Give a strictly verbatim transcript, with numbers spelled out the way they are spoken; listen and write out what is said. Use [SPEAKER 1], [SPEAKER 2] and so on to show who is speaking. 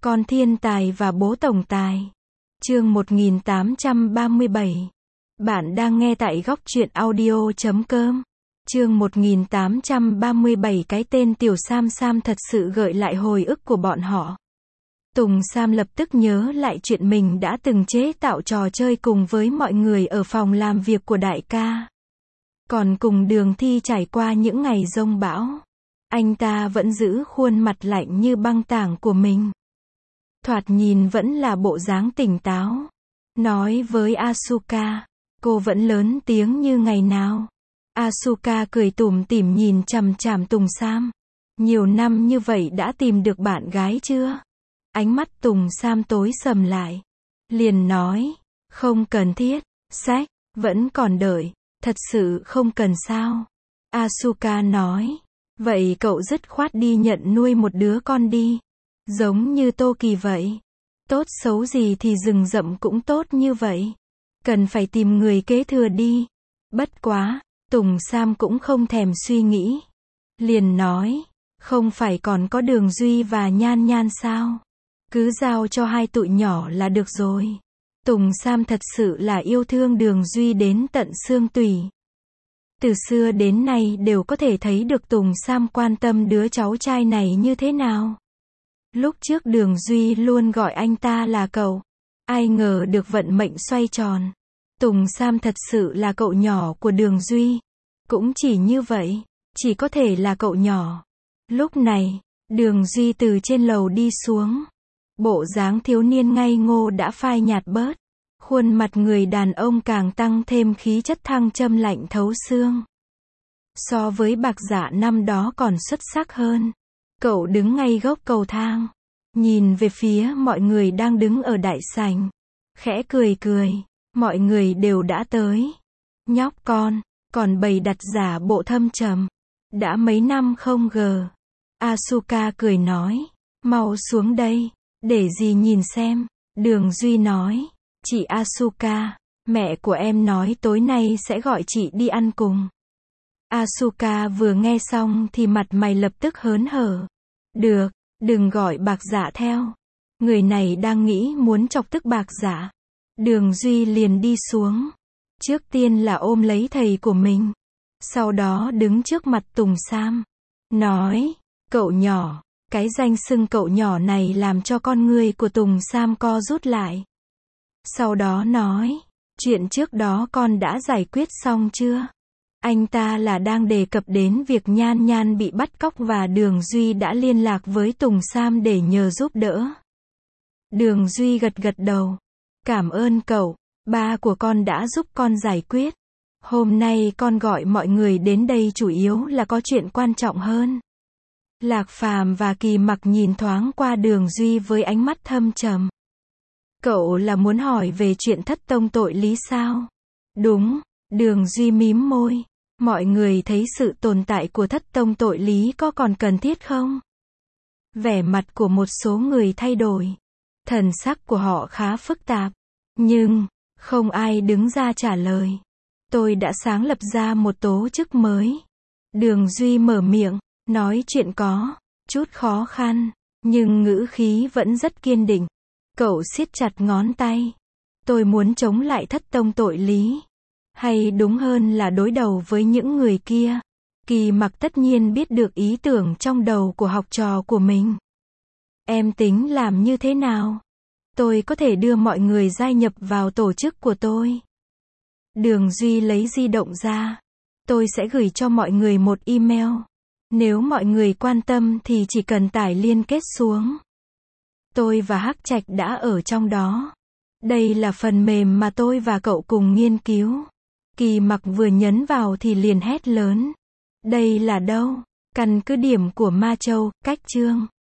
[SPEAKER 1] Con thiên tài và bố tổng tài. Chương một nghìn tám trăm ba mươi bảy. Bạn đang nghe tại góc truyện audio chấm com. Chương một nghìn tám trăm ba mươi bảy. Cái tên Tiểu Sam Sam thật sự gợi lại hồi ức của bọn họ. Tùng Sam lập tức nhớ lại chuyện mình đã từng chế tạo trò chơi cùng với mọi người ở phòng làm việc của đại ca. Còn cùng Đường Thi trải qua những ngày giông bão. Anh ta vẫn giữ khuôn mặt lạnh như băng tảng của mình. Thoạt nhìn vẫn là bộ dáng tỉnh táo. Nói với Asuka, cô vẫn lớn tiếng như ngày nào. Asuka cười tủm tỉm nhìn chằm chằm Tùng Sam. Nhiều năm như vậy đã tìm được bạn gái chưa? Ánh mắt Tùng Sam tối sầm lại. Liền nói, không cần thiết, sách, vẫn còn đợi, thật sự không cần sao? Asuka nói, vậy cậu dứt khoát đi nhận nuôi một đứa con đi. Giống như Tô Kỳ vậy. Tốt xấu gì thì rừng rậm cũng tốt như vậy. Cần phải tìm người kế thừa đi. Bất quá, Tùng Sam cũng không thèm suy nghĩ. Liền nói, không phải còn có Đường Duy và Nhan Nhan sao? Cứ giao cho hai tụi nhỏ là được rồi. Tùng Sam thật sự là yêu thương Đường Duy đến tận xương tủy. Từ xưa đến nay đều có thể thấy được Tùng Sam quan tâm đứa cháu trai này như thế nào. Lúc trước Đường Duy luôn gọi anh ta là cậu. Ai ngờ được vận mệnh xoay tròn. Tùng Sam thật sự là cậu nhỏ của Đường Duy. Cũng chỉ như vậy, chỉ có thể là cậu nhỏ. Lúc này, Đường Duy từ trên lầu đi xuống. Bộ dáng thiếu niên ngây ngô đã phai nhạt bớt. Khuôn mặt người đàn ông càng tăng thêm khí chất thăng châm lạnh thấu xương. So với Bạc Dạ năm đó còn xuất sắc hơn. Cậu đứng ngay gốc cầu thang, nhìn về phía mọi người đang đứng ở đại sảnh, khẽ cười cười, mọi người đều đã tới. Nhóc con, còn bày đặt giả bộ thâm trầm, đã mấy năm không gờ. Asuka cười nói, mau xuống đây, để dì nhìn xem. Đường Duy nói, chị Asuka, mẹ của em nói tối nay sẽ gọi chị đi ăn cùng. Asuka vừa nghe xong thì mặt mày lập tức hớn hở. Được, đừng gọi Bạc Dạ theo. Người này đang nghĩ muốn chọc tức Bạc Dạ. Đường Duy liền đi xuống. Trước tiên là ôm lấy thầy của mình. Sau đó đứng trước mặt Tùng Sam. Nói, cậu nhỏ. Cái danh xưng cậu nhỏ này làm cho con người của Tùng Sam co rút lại. Sau đó nói, chuyện trước đó con đã giải quyết xong chưa? Anh ta là đang đề cập đến việc Nhan Nhan bị bắt cóc và Đường Duy đã liên lạc với Tùng Sam để nhờ giúp đỡ. Đường Duy gật gật đầu. Cảm ơn cậu, ba của con đã giúp con giải quyết. Hôm nay con gọi mọi người đến đây chủ yếu là có chuyện quan trọng hơn. Lạc Phàm và Kỳ Mặc nhìn thoáng qua Đường Duy với ánh mắt thâm trầm. Cậu là muốn hỏi về chuyện thất tông tội lý sao? Đúng, Đường Duy mím môi. Mọi người thấy sự tồn tại của thất tông tội lý có còn cần thiết không? Vẻ mặt của một số người thay đổi. Thần sắc của họ khá phức tạp. Nhưng, không ai đứng ra trả lời. Tôi đã sáng lập ra một tố chức mới. Đường Duy mở miệng, nói chuyện có chút khó khăn, nhưng ngữ khí vẫn rất kiên định. Cậu siết chặt ngón tay. Tôi muốn chống lại thất tông tội lý. Hay đúng hơn là đối đầu với những người kia. Kỳ Mặc tất nhiên biết được ý tưởng trong đầu của học trò của mình. Em tính làm như thế nào? Tôi có thể đưa mọi người gia nhập vào tổ chức của tôi. Đường Duy lấy di động ra. Tôi sẽ gửi cho mọi người một email. Nếu mọi người quan tâm thì chỉ cần tải liên kết xuống. Tôi và Hắc Trạch đã ở trong đó. Đây là phần mềm mà tôi và cậu cùng nghiên cứu. Kỳ Mặc vừa nhấn vào thì liền hét lớn. Đây là đâu? Căn cứ điểm của Ma Châu, cách chương.